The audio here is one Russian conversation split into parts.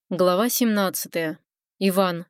Глава 17. Иван.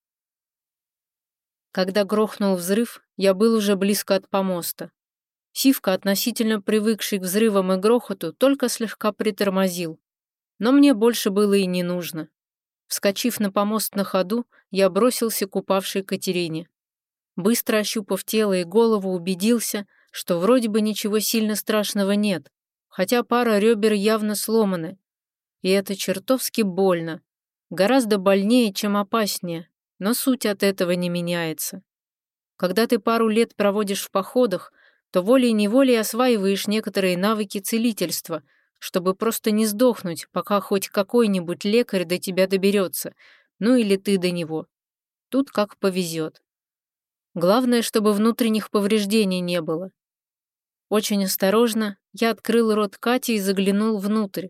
Когда грохнул взрыв, я был уже близко от помоста. Сивка, относительно привыкший к взрывам и грохоту, только слегка притормозил. Но мне больше было и не нужно. Вскочив на помост на ходу, я бросился к упавшей Катерине. Быстро ощупав тело и голову, убедился, что вроде бы ничего сильно страшного нет, хотя пара ребер явно сломаны. И это чертовски больно. Гораздо больнее, чем опаснее, но суть от этого не меняется. Когда ты пару лет проводишь в походах, то волей-неволей осваиваешь некоторые навыки целительства, чтобы просто не сдохнуть, пока хоть какой-нибудь лекарь до тебя доберется, ну или ты до него. Тут как повезет. Главное, чтобы внутренних повреждений не было. Очень осторожно я открыл рот Кати и заглянул внутрь.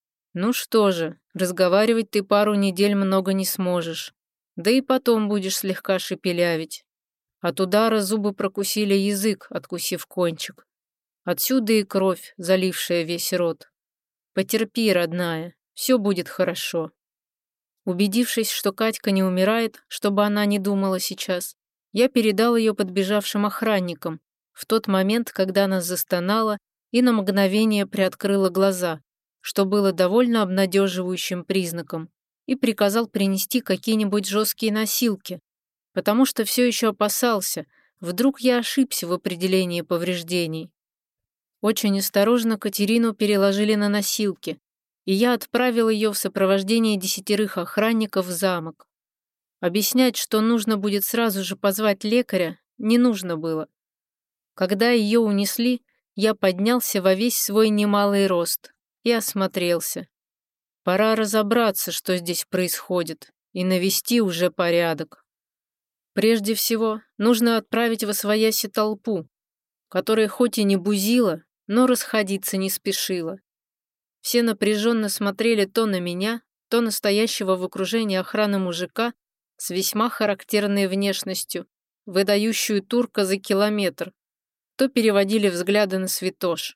Ну что же, разговаривать ты пару недель много не сможешь. Да и потом будешь слегка шепелявить. От удара зубы прокусили язык, откусив кончик. Отсюда и кровь, залившая весь рот. Потерпи, родная, все будет хорошо. Убедившись, что Катька не умирает, чтобы она не думала сейчас, я передал ее подбежавшим охранникам в тот момент, когда она застонала и на мгновение приоткрыла глаза, что было довольно обнадеживающим признаком, и приказал принести какие-нибудь жесткие носилки, потому что все еще опасался, вдруг я ошибся в определении повреждений. Очень осторожно Катерину переложили на носилки, и я отправил ее в сопровождении 10 охранников в замок. Объяснять, что нужно будет сразу же позвать лекаря, не нужно было. Когда ее унесли, я поднялся во весь свой немалый рост и осмотрелся. Пора разобраться, что здесь происходит, и навести уже порядок. Прежде всего, нужно отправить восвояси толпу, которая хоть и не бузила, но расходиться не спешила. Все напряженно смотрели то на меня, то на стоящего в окружении охраны мужика с весьма характерной внешностью, выдающую турка за километр, то переводили взгляды на Святош.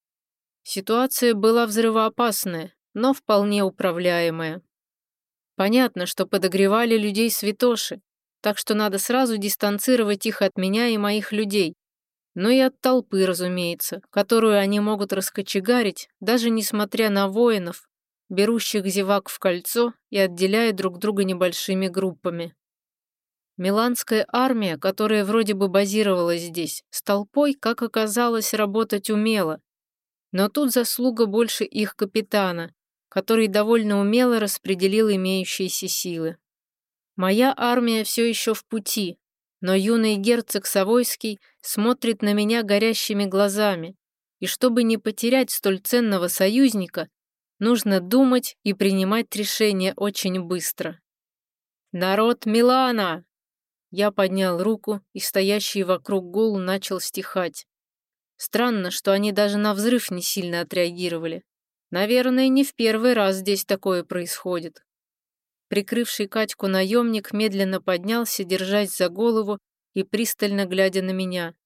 Ситуация была взрывоопасная, но вполне управляемая. Понятно, что подогревали людей Святоши, так что надо сразу дистанцировать их от меня и моих людей, но и от толпы, разумеется, которую они могут раскочегарить, даже несмотря на воинов, берущих зевак в кольцо и отделяя друг друга небольшими группами. Миланская армия, которая вроде бы базировалась здесь, с толпой, как оказалось, работать умела, но тут заслуга больше их капитана, который довольно умело распределил имеющиеся силы. Моя армия все еще в пути, но юный герцог Савойский смотрит на меня горящими глазами, и чтобы не потерять столь ценного союзника, нужно думать и принимать решения очень быстро. «Народ Милана!» Я поднял руку, и стоящий вокруг гул начал стихать. Странно, что они даже на взрыв не сильно отреагировали. Наверное, не в первый раз здесь такое происходит. Прикрывший Катьку наемник медленно поднялся, держась за голову и пристально глядя на меня.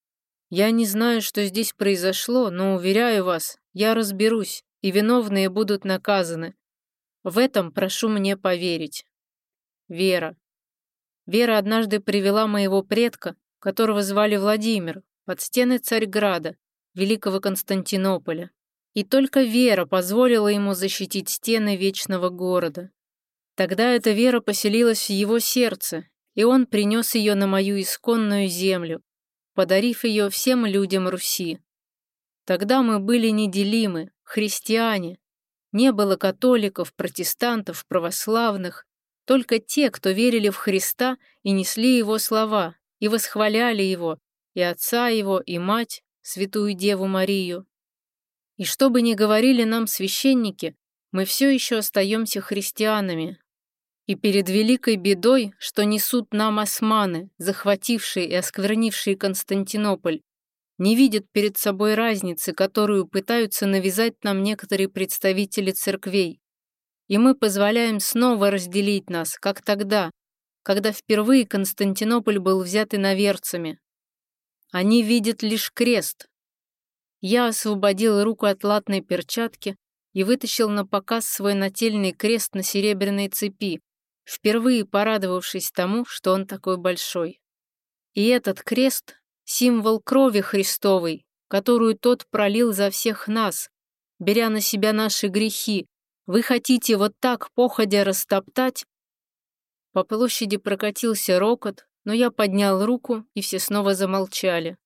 Я не знаю, что здесь произошло, но, уверяю вас, я разберусь, и виновные будут наказаны. В этом прошу мне поверить. Вера. Вера однажды привела моего предка, которого звали Владимир, под стены Царьграда, Великого Константинополя. И только Вера позволила ему защитить стены вечного города. Тогда эта вера поселилась в его сердце, и он принес ее на мою исконную землю, подарив ее всем людям Руси. Тогда мы были неделимы, христиане. Не было католиков, протестантов, православных, только те, кто верили в Христа и несли Его слова, и восхваляли Его, и Отца Его, и Мать, Святую Деву Марию. И что бы ни говорили нам священники, мы все еще остаемся христианами. И перед великой бедой, что несут нам османы, захватившие и осквернившие Константинополь, не видят перед собой разницы, которую пытаются навязать нам некоторые представители церквей. И мы позволяем снова разделить нас, как тогда, когда впервые Константинополь был взят иноверцами. Они видят лишь крест. Я освободил руку от латной перчатки и вытащил на показ свой нательный крест на серебряной цепи, впервые порадовавшись тому, что он такой большой. И этот крест — символ крови Христовой, которую тот пролил за всех нас, беря на себя наши грехи. Вы хотите вот так походя растоптать? По площади прокатился рокот, но я поднял руку, и все снова замолчали.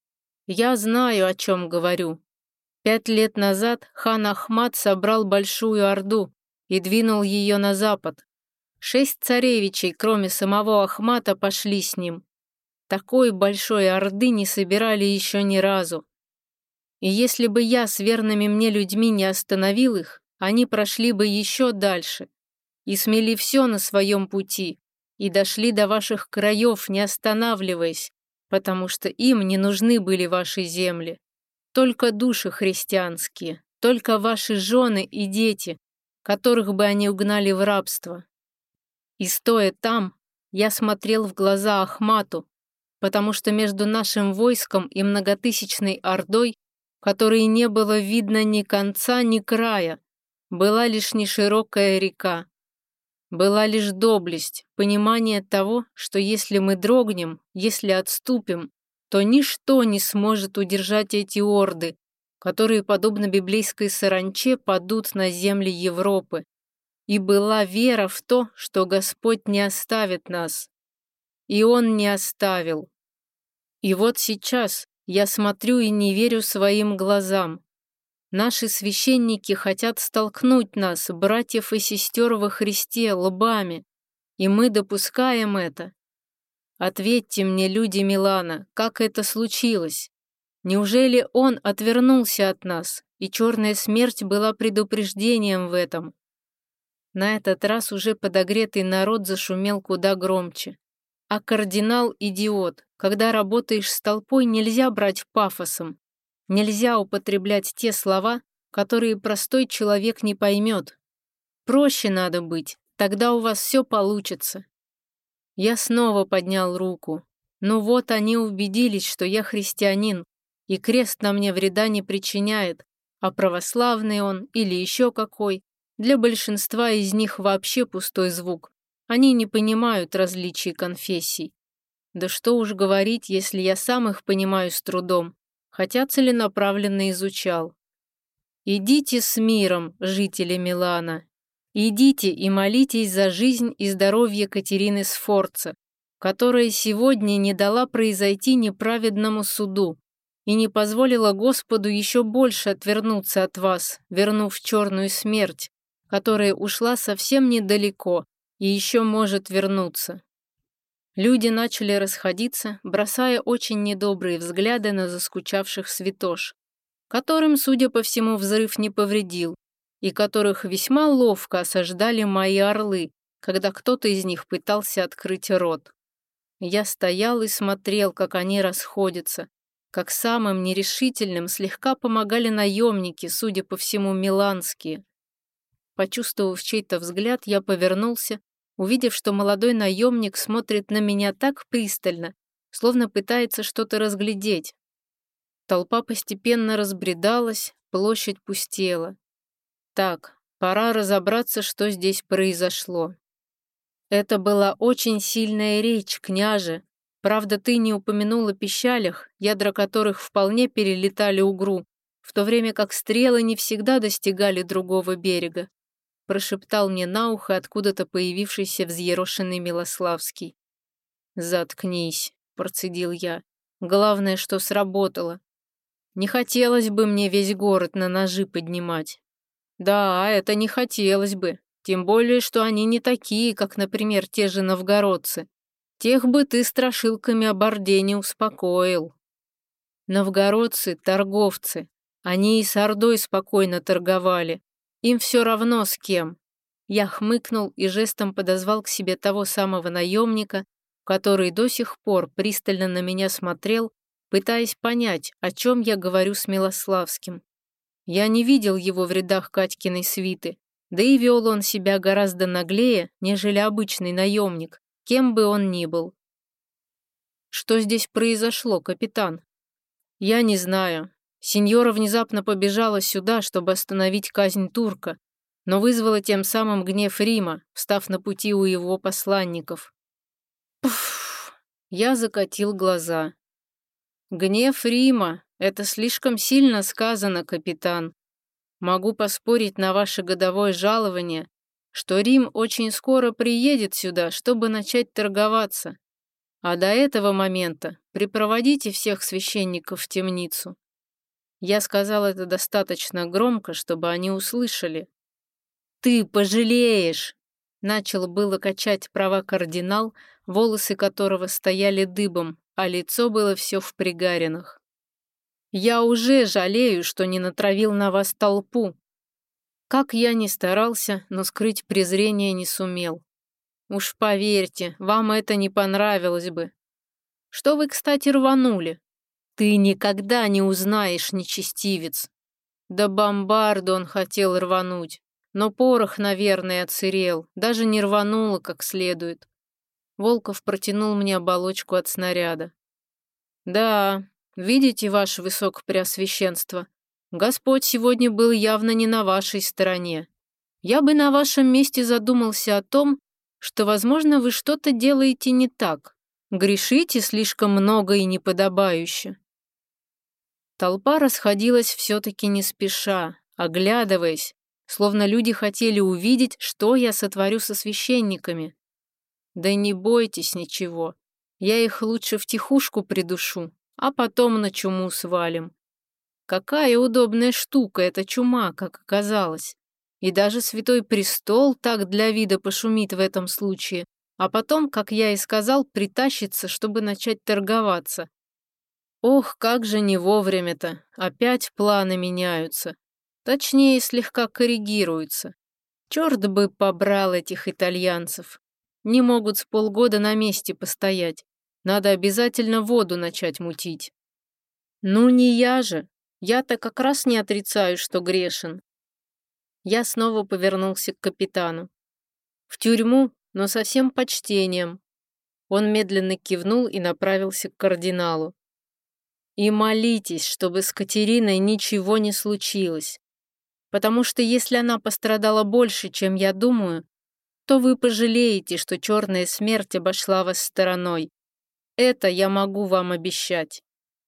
Я знаю, о чем говорю. 5 лет назад хан Ахмат собрал большую орду и двинул ее на запад. 6 царевичей, кроме самого Ахмата, пошли с ним. Такой большой орды не собирали еще ни разу. И если бы я с верными мне людьми не остановил их, они прошли бы еще дальше и смели все на своем пути, и дошли до ваших краев, не останавливаясь, потому что им не нужны были ваши земли. Только души христианские, только ваши жены и дети, которых бы они угнали в рабство. И стоя там, я смотрел в глаза Ахмату, потому что между нашим войском и многотысячной ордой, которой не было видно ни конца, ни края, была лишь неширокая река. Была лишь доблесть, понимание того, что если мы дрогнем, если отступим, то ничто не сможет удержать эти орды, которые, подобно библейской саранче, падут на земли Европы. И была вера в то, что Господь не оставит нас. И Он не оставил. И вот сейчас я смотрю и не верю своим глазам. Наши священники хотят столкнуть нас, братьев и сестер во Христе, лбами, и мы допускаем это. Ответьте мне, люди Милана, как это случилось? Неужели он отвернулся от нас, и черная смерть была предупреждением в этом? На этот раз уже подогретый народ зашумел куда громче. А кардинал – идиот. Когда работаешь с толпой, нельзя брать пафосом. Нельзя употреблять те слова, которые простой человек не поймет. Проще надо быть, тогда у вас все получится. Я снова поднял руку. Ну вот они убедились, что я христианин, и крест на мне вреда не причиняет, а православный он или еще какой. Для большинства из них вообще пустой звук. Они не понимают различий конфессий. Да что уж говорить, если я сам их понимаю с трудом, хотя целенаправленно изучал. Идите с миром, жители Милана. Идите и молитесь за жизнь и здоровье Катерины Сфорца, которая сегодня не дала произойти неправедному суду и не позволила Господу еще больше отвернуться от вас, вернув черную смерть, которая ушла совсем недалеко и еще может вернуться. Люди начали расходиться, бросая очень недобрые взгляды на заскучавших святош, которым, судя по всему, взрыв не повредил, и которых весьма ловко осаждали мои орлы, когда кто-то из них пытался открыть рот. Я стоял и смотрел, как они расходятся, как самым нерешительным слегка помогали наемники, судя по всему, миланские. Почувствовав чей-то взгляд, я повернулся, увидев, что молодой наемник смотрит на меня так пристально, словно пытается что-то разглядеть. Толпа постепенно разбредалась, площадь пустела. Так, пора разобраться, что здесь произошло. Это была очень сильная речь, княже. Правда, ты не упомянул о пищалях, ядра которых вполне перелетали Угру, в то время как стрелы не всегда достигали другого берега, прошептал мне на ухо откуда-то появившийся взъерошенный Милославский. «Заткнись», — процедил я. «Главное, что сработало. Не хотелось бы мне весь город на ножи поднимать». «Да, это не хотелось бы, тем более, что они не такие, как, например, те же новгородцы. Тех бы ты страшилками об Орде не успокоил». Новгородцы — торговцы. Они и с Ордой спокойно торговали. Им все равно с кем. Я хмыкнул и жестом подозвал к себе того самого наемника, который до сих пор пристально на меня смотрел, пытаясь понять, о чем я говорю с Милославским. Я не видел его в рядах Катькиной свиты, да и вел он себя гораздо наглее, нежели обычный наемник, кем бы он ни был. «Что здесь произошло, капитан?» «Я не знаю. Синьора внезапно побежала сюда, чтобы остановить казнь турка, но вызвала тем самым гнев Рима, встав на пути у его посланников. Пф! Я закатил глаза. Гнев Рима — это слишком сильно сказано, капитан. Могу поспорить на ваше годовое жалование, что Рим очень скоро приедет сюда, чтобы начать торговаться. А до этого момента припроводите всех священников в темницу. Я сказал это достаточно громко, чтобы они услышали. «Ты пожалеешь!» Начал было качать права кардинал, волосы которого стояли дыбом, а лицо было все в пригаринах. «Я уже жалею, что не натравил на вас толпу. Как я ни старался, но скрыть презрение не сумел. Уж поверьте, вам это не понравилось бы. Что вы, кстати, рванули? Ты никогда не узнаешь, нечестивец. Да бомбарду он хотел рвануть, но порох, наверное, отсырел, даже не рвануло как следует». Волков протянул мне оболочку от снаряда. «Да, видите, ваше высокопреосвященство, Господь сегодня был явно не на вашей стороне. Я бы на вашем месте задумался о том, что, возможно, вы что-то делаете не так, грешите слишком много и неподобающе». Толпа расходилась все-таки не спеша, оглядываясь, словно люди хотели увидеть, что я сотворю со священниками. Да не бойтесь ничего, я их лучше втихушку придушу, а потом на чуму свалим. Какая удобная штука эта чума, как оказалось. И даже Святой Престол так для вида пошумит в этом случае, а потом, как я и сказал, притащится, чтобы начать торговаться. Ох, как же не вовремя-то, опять планы меняются. Точнее, слегка коррегируются. Черт бы побрал этих итальянцев. Не могут с полгода на месте постоять. Надо обязательно воду начать мутить. Ну не я же. Я-то как раз не отрицаю, что грешен. Я снова повернулся к капитану. В тюрьму, но со всем почтением. Он медленно кивнул и направился к кардиналу. И молитесь, чтобы с Катериной ничего не случилось. Потому что если она пострадала больше, чем я думаю, то вы пожалеете, что черная смерть обошла вас стороной. Это я могу вам обещать.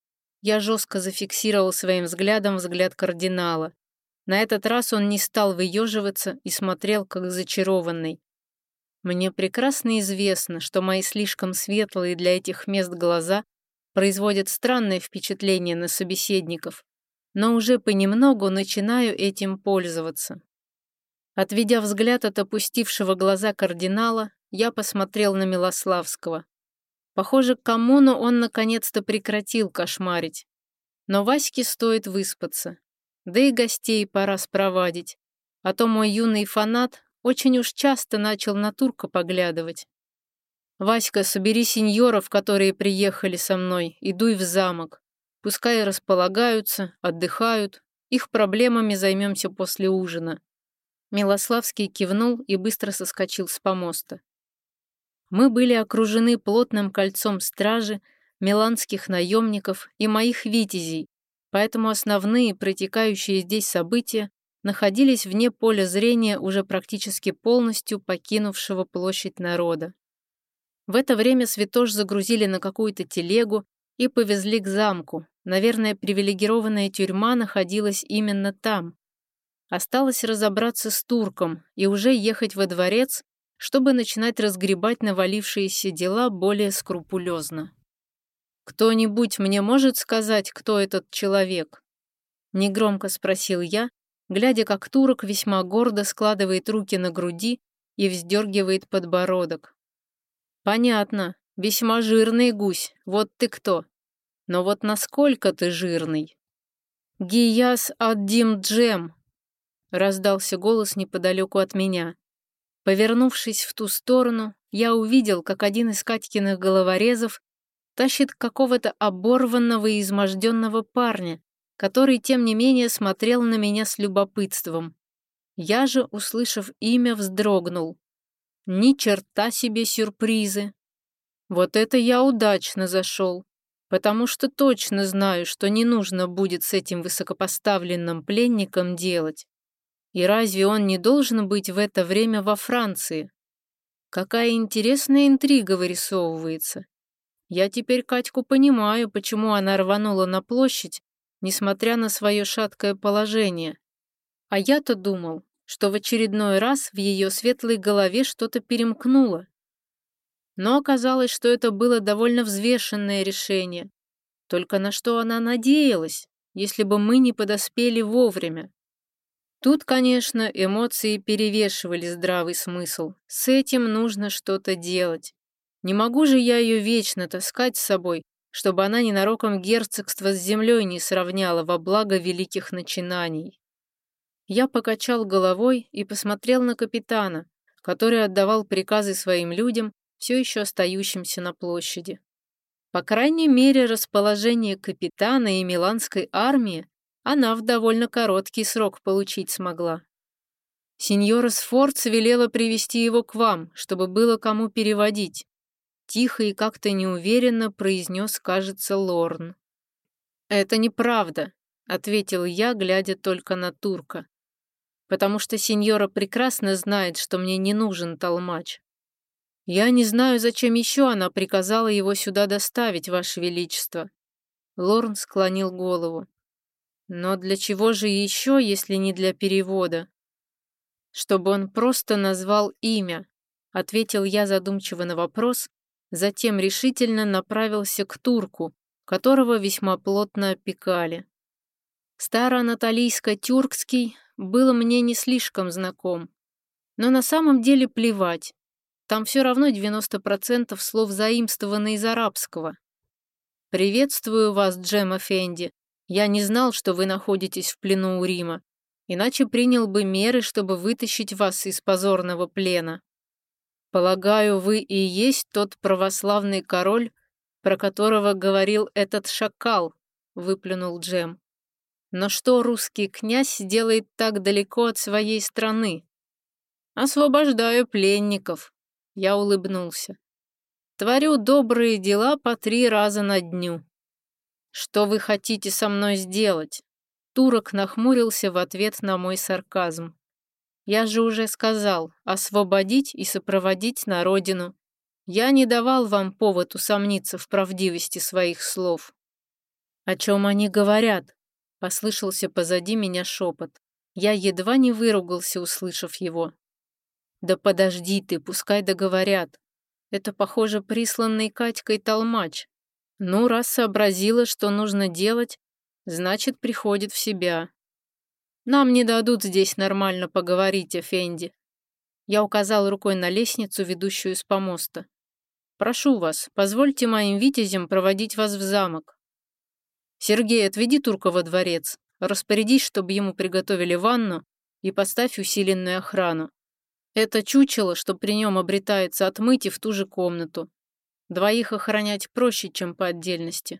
Я жестко зафиксировал своим взглядом взгляд кардинала. На этот раз он не стал выеживаться и смотрел, как зачарованный. Мне прекрасно известно, что мои слишком светлые для этих мест глаза производят странное впечатление на собеседников, но уже понемногу начинаю этим пользоваться. Отведя взгляд от опустившего глаза кардинала, я посмотрел на Милославского. Похоже, к коммуну он наконец-то прекратил кошмарить. Но Ваське стоит выспаться. Да и гостей пора спровадить. А то мой юный фанат очень уж часто начал на турка поглядывать. «Васька, собери сеньоров, которые приехали со мной, и дуй в замок. Пускай располагаются, отдыхают. Их проблемами займемся после ужина». Милославский кивнул и быстро соскочил с помоста. Мы были окружены плотным кольцом стражи, миланских наемников и моих витязей, поэтому основные протекающие здесь события находились вне поля зрения уже практически полностью покинувшего площадь народа. В это время святош загрузили на какую-то телегу и повезли к замку. Наверное, привилегированная тюрьма находилась именно там. Осталось разобраться с турком и уже ехать во дворец, чтобы начинать разгребать навалившиеся дела более скрупулезно. «Кто-нибудь мне может сказать, кто этот человек?» Негромко спросил я, глядя, как турок весьма гордо складывает руки на груди и вздергивает подбородок. «Понятно, весьма жирный гусь, вот ты кто. Но вот насколько ты жирный?» «Гияс ад-Дим Джем», — раздался голос неподалеку от меня. Повернувшись в ту сторону, я увидел, как один из Катькиных головорезов тащит какого-то оборванного и изможденного парня, который, тем не менее, смотрел на меня с любопытством. Я же, услышав имя, вздрогнул. Ни черта себе сюрпризы. Вот это я удачно зашел. потому что точно знаю, что не нужно будет с этим высокопоставленным пленником делать. И разве он не должен быть в это время во Франции? Какая интересная интрига вырисовывается. Я теперь Катьку понимаю, почему она рванула на площадь, несмотря на свое шаткое положение. А я-то думал, что в очередной раз в ее светлой голове что-то перемкнуло. Но оказалось, что это было довольно взвешенное решение. Только на что она надеялась, если бы мы не подоспели вовремя? Тут, конечно, эмоции перевешивали здравый смысл. С этим нужно что-то делать. Не могу же я ее вечно таскать с собой, чтобы она ненароком герцогство с землей не сравняла во благо великих начинаний. Я покачал головой и посмотрел на капитана, который отдавал приказы своим людям, все еще остающимся на площади. По крайней мере, расположение капитана и миланской армии она в довольно короткий срок получить смогла. Сеньора Сфорц велела привести его к вам, чтобы было кому переводить. Тихо и как-то неуверенно произнес, кажется, Лорн. «Это неправда», — ответил я, глядя только на турка. «Потому что сеньора прекрасно знает, что мне не нужен толмач. Я не знаю, зачем еще она приказала его сюда доставить, Ваше Величество». Лорн склонил голову. «Но для чего же еще, если не для перевода?» «Чтобы он просто назвал имя», — ответил я задумчиво на вопрос, затем решительно направился к турку, которого весьма плотно опекали. Староанатолийско-тюркский был мне не слишком знаком, но на самом деле плевать. Там все равно 90% слов заимствованы из арабского. «Приветствую вас, Джем Эфенди. Я не знал, что вы находитесь в плену у Рима, иначе принял бы меры, чтобы вытащить вас из позорного плена. Полагаю, вы и есть тот православный король, про которого говорил этот шакал», — выплюнул Джем. «Но что русский князь делает так далеко от своей страны?» «Освобождаю пленников», — я улыбнулся. «Творю добрые дела по 3 раза на дню». «Что вы хотите со мной сделать?» Турок нахмурился в ответ на мой сарказм. «Я же уже сказал, освободить и сопроводить на родину. Я не давал вам повод усомниться в правдивости своих слов». «О чем они говорят?» — послышался позади меня шепот. Я едва не выругался, услышав его. «Да подожди ты, пускай договорят. Это, похоже, присланный Катькой толмач. Ну, раз сообразила, что нужно делать, значит, приходит в себя. Нам не дадут здесь нормально поговорить, Эфенди». Я указал рукой на лестницу, ведущую с помоста. «Прошу вас, позвольте моим витязям проводить вас в замок. Сергей, отведи турка во дворец, распорядись, чтобы ему приготовили ванну и поставь усиленную охрану. Это чучело, что при нем обретается, отмыть и в ту же комнату. 2 охранять проще, чем по отдельности».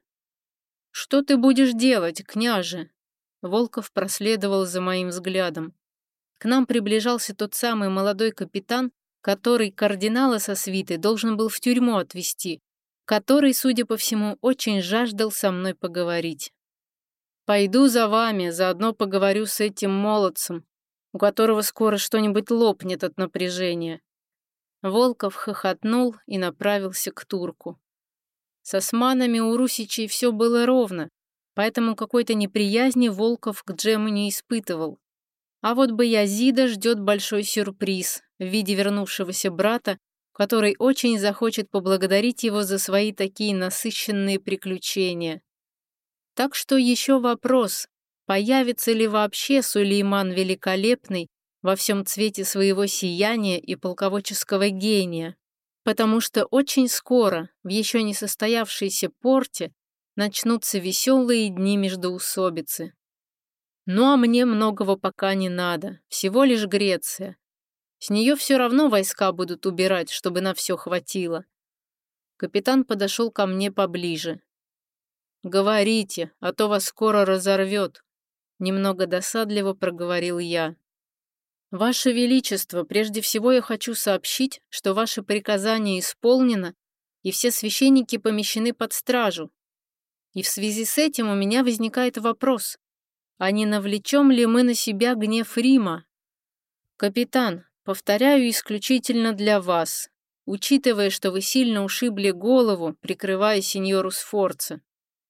«Что ты будешь делать, княже?» Волков проследовал за моим взглядом. К нам приближался тот самый молодой капитан, который кардинала со свитой должен был в тюрьму отвезти, который, судя по всему, очень жаждал со мной поговорить. «Пойду за вами, заодно поговорю с этим молодцем, у которого скоро что-нибудь лопнет от напряжения». Волков хохотнул и направился к турку. С османами у русичей все было ровно, поэтому какой-то неприязни Волков к Джему не испытывал. А вот Баязида ждет большой сюрприз в виде вернувшегося брата, который очень захочет поблагодарить его за свои такие насыщенные приключения. Так что еще вопрос, появится ли вообще Сулейман Великолепный во всем цвете своего сияния и полководческого гения, потому что очень скоро в еще не состоявшейся порте начнутся веселые дни междоусобицы. Ну а мне многого пока не надо, всего лишь Греция. С нее все равно войска будут убирать, чтобы на все хватило. Капитан подошел ко мне поближе. «Говорите, а то вас скоро разорвет», — немного досадливо проговорил я. «Ваше Величество, прежде всего я хочу сообщить, что ваше приказание исполнено, и все священники помещены под стражу. И в связи с этим у меня возникает вопрос, а не навлечем ли мы на себя гнев Рима? Капитан, повторяю исключительно для вас, учитывая, что вы сильно ушибли голову, прикрывая сеньору Сфорца.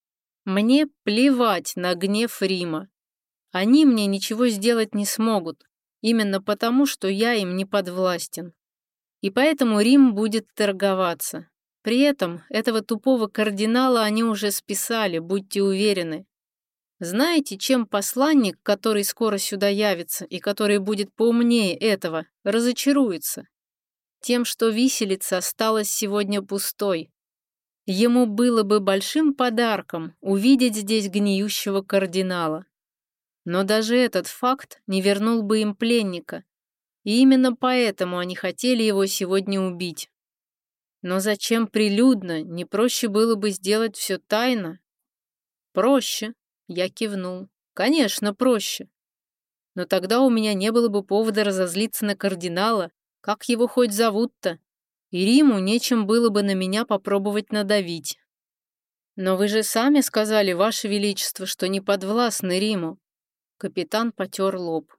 Мне плевать на гнев Рима. Они мне ничего сделать не смогут, именно потому, что я им не подвластен. И поэтому Рим будет торговаться. При этом этого тупого кардинала они уже списали, будьте уверены. Знаете, чем посланник, который скоро сюда явится и который будет поумнее этого, разочаруется? Тем, что виселица осталась сегодня пустой. Ему было бы большим подарком увидеть здесь гниющего кардинала. Но даже этот факт не вернул бы им пленника, и именно поэтому они хотели его сегодня убить. Но зачем прилюдно? Не проще было бы сделать все тайно? Проще, я кивнул. Конечно, проще. Но тогда у меня не было бы повода разозлиться на кардинала, как его хоть зовут-то, и Риму нечем было бы на меня попробовать надавить. Но вы же сами сказали, Ваше Величество, что не подвластны Риму. Капитан потер лоб.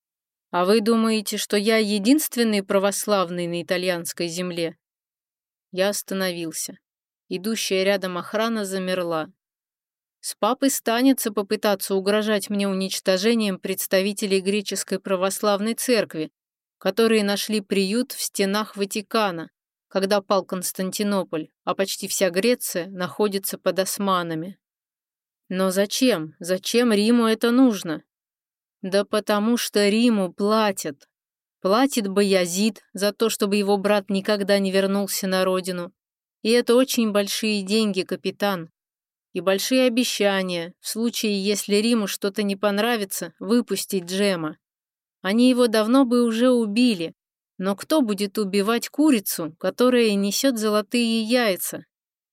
А вы думаете, что я единственный православный на итальянской земле? Я остановился. Идущая рядом охрана замерла. С папой станется попытаться угрожать мне уничтожением представителей греческой православной церкви, которые нашли приют в стенах Ватикана, когда пал Константинополь, а почти вся Греция находится под османами. Но зачем? Зачем Риму это нужно? Да потому что Риму платят. Платит Баязид за то, чтобы его брат никогда не вернулся на родину. И это очень большие деньги, капитан. И большие обещания, в случае, если Риму что-то не понравится, выпустить Джема. Они его давно бы уже убили. Но кто будет убивать курицу, которая несет золотые яйца?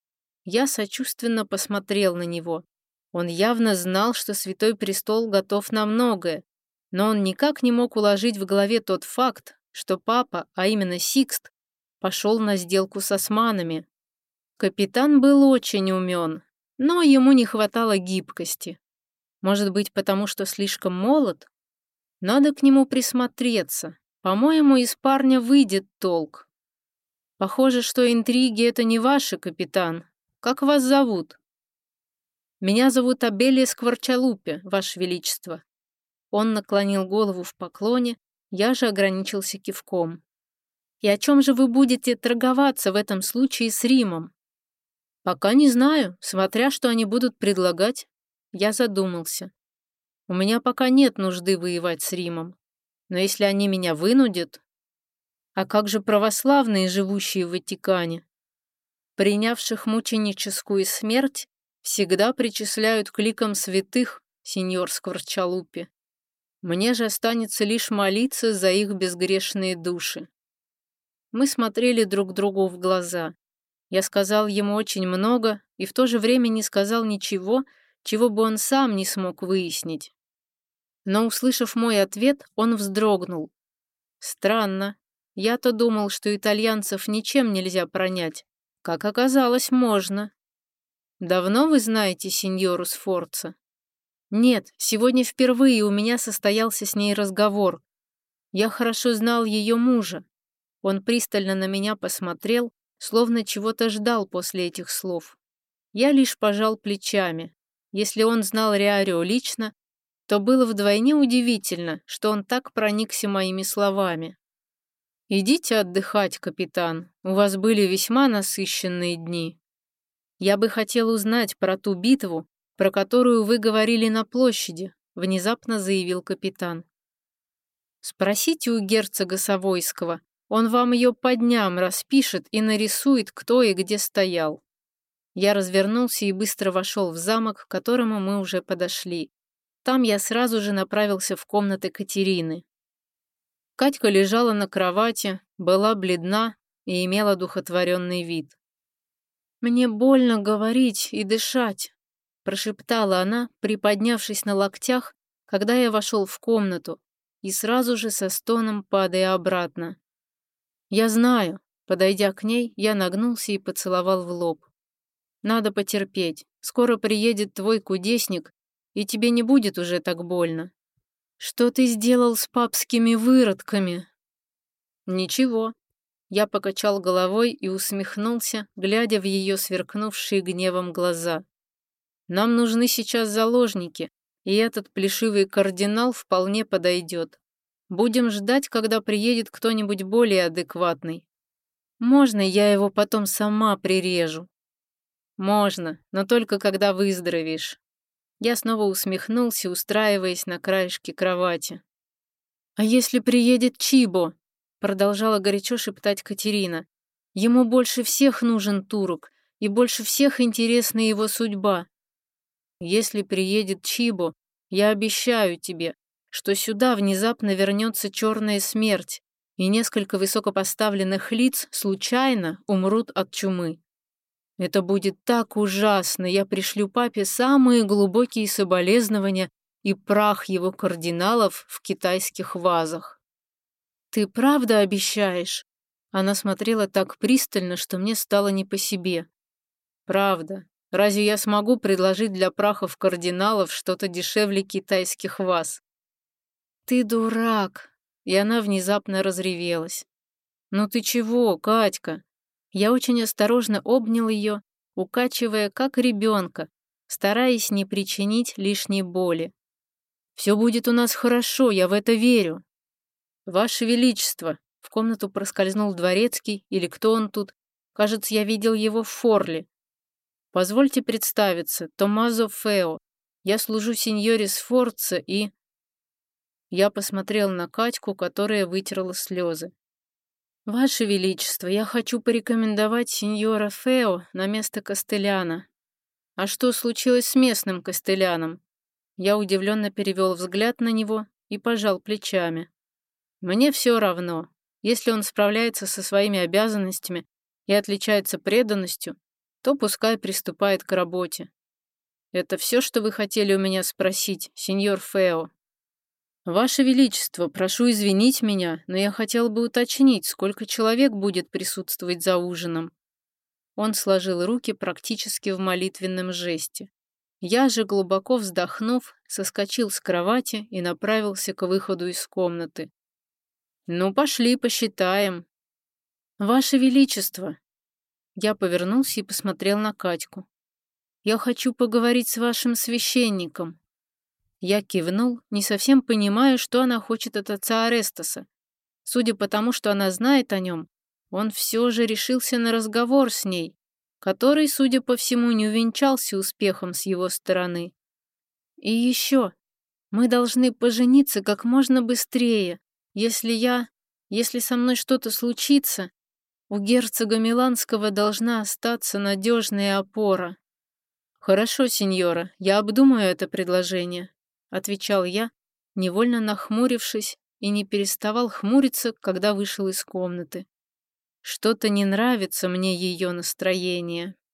Я сочувственно посмотрел на него. Он явно знал, что Святой Престол готов на многое, но он никак не мог уложить в голове тот факт, что папа, а именно Сикст, пошел на сделку с османами. Капитан был очень умен, но ему не хватало гибкости. Может быть, потому что слишком молод? Надо к нему присмотреться. По-моему, из парня выйдет толк. Похоже, что интриги — это не ваши, капитан. Как вас зовут? Меня зовут Абелия Скворчалупе, Ваше Величество. Он наклонил голову в поклоне, я же ограничился кивком. И о чем же вы будете торговаться в этом случае с Римом? Пока не знаю, смотря что они будут предлагать. Я задумался. У меня пока нет нужды воевать с Римом. Но если они меня вынудят... А как же православные, живущие в Ватикане? Принявших мученическую смерть всегда причисляют к ликам святых, сеньор Скворчалупе. Мне же останется лишь молиться за их безгрешные души. Мы смотрели друг другу в глаза. Я сказал ему очень много и в то же время не сказал ничего, чего бы он сам не смог выяснить. Но, услышав мой ответ, он вздрогнул. Странно. Я-то думал, что итальянцев ничем нельзя пронять. Как оказалось, можно. Давно вы знаете сеньору Сфорца? Нет, сегодня впервые у меня состоялся с ней разговор. Я хорошо знал ее мужа. Он пристально на меня посмотрел, словно чего-то ждал после этих слов. Я лишь пожал плечами. Если он знал Риарио лично, то было вдвойне удивительно, что он так проникся моими словами. «Идите отдыхать, капитан. У вас были весьма насыщенные дни. Я бы хотел узнать про ту битву, про которую вы говорили на площади», внезапно заявил капитан. «Спросите у герцога Савойского. Он вам ее по дням распишет и нарисует, кто и где стоял». Я развернулся и быстро вошел в замок, к которому мы уже подошли. Там я сразу же направился в комнаты Катерины. Катька лежала на кровати, была бледна и имела духотворенный вид. «Мне больно говорить и дышать», — прошептала она, приподнявшись на локтях, когда я вошел в комнату, и сразу же со стоном падая обратно. «Я знаю», — подойдя к ней, я нагнулся и поцеловал в лоб. «Надо потерпеть, Скоро приедет твой кудесник, и тебе не будет уже так больно. Что ты сделал с папскими выродками? Ничего. Я покачал головой и усмехнулся, глядя в ее сверкнувшие гневом глаза. Нам нужны сейчас заложники, и этот плешивый кардинал вполне подойдет. Будем ждать, когда приедет кто-нибудь более адекватный. Можно я его потом сама прирежу? Можно, но только когда выздоровеешь. Я снова усмехнулся, устраиваясь на краешке кровати. А если приедет Чибо? Продолжала горячо шептать Катерина. Ему больше всех нужен турок, и больше всех интересна его судьба. Если приедет Чибо, я обещаю тебе, что сюда внезапно вернется черная смерть, и несколько высокопоставленных лиц случайно умрут от чумы. Это будет так ужасно, я пришлю папе самые глубокие соболезнования и прах его кардиналов в китайских вазах. Ты правда обещаешь? Она смотрела так пристально, что мне стало не по себе. Правда. Разве я смогу предложить для прахов кардиналов что-то дешевле китайских ваз? Ты дурак. И она внезапно разревелась. Ну ты чего, Катька? Я очень осторожно обнял ее, укачивая как ребенка, стараясь не причинить лишней боли. Все будет у нас хорошо, я в это верю. Ваше Величество, в комнату проскользнул дворецкий, или кто он тут? Кажется, я видел его в Форле. Позвольте представиться, Томмазо Фео. Я служу сеньоре Сфорца и... Я посмотрел на Катьку, которая вытерла слезы. Ваше Величество, я хочу порекомендовать сеньора Фео на место Костеляна. А что случилось с местным Костеляном? Я удивленно перевел взгляд на него и пожал плечами. Мне все равно. Если он справляется со своими обязанностями и отличается преданностью, то пускай приступает к работе. Это все, что вы хотели у меня спросить, сеньор Фео? Ваше Величество, прошу извинить меня, но я хотел бы уточнить, сколько человек будет присутствовать за ужином. Он сложил руки практически в молитвенном жесте. Я же, глубоко вздохнув, соскочил с кровати и направился к выходу из комнаты. Ну, пошли, посчитаем. Ваше Величество. Я повернулся и посмотрел на Катьку. Я хочу поговорить с вашим священником. Я кивнул, не совсем понимая, что она хочет от отца Арестаса. Судя по тому, что она знает о нем, он все же решился на разговор с ней, который, судя по всему, не увенчался успехом с его стороны. И еще, мы должны пожениться как можно быстрее. Если со мной что-то случится, у герцога Миланского должна остаться надежная опора. Хорошо, сеньора, я обдумаю это предложение, отвечал я, невольно нахмурившись, и не переставал хмуриться, когда вышел из комнаты. Что-то не нравится мне ее настроение.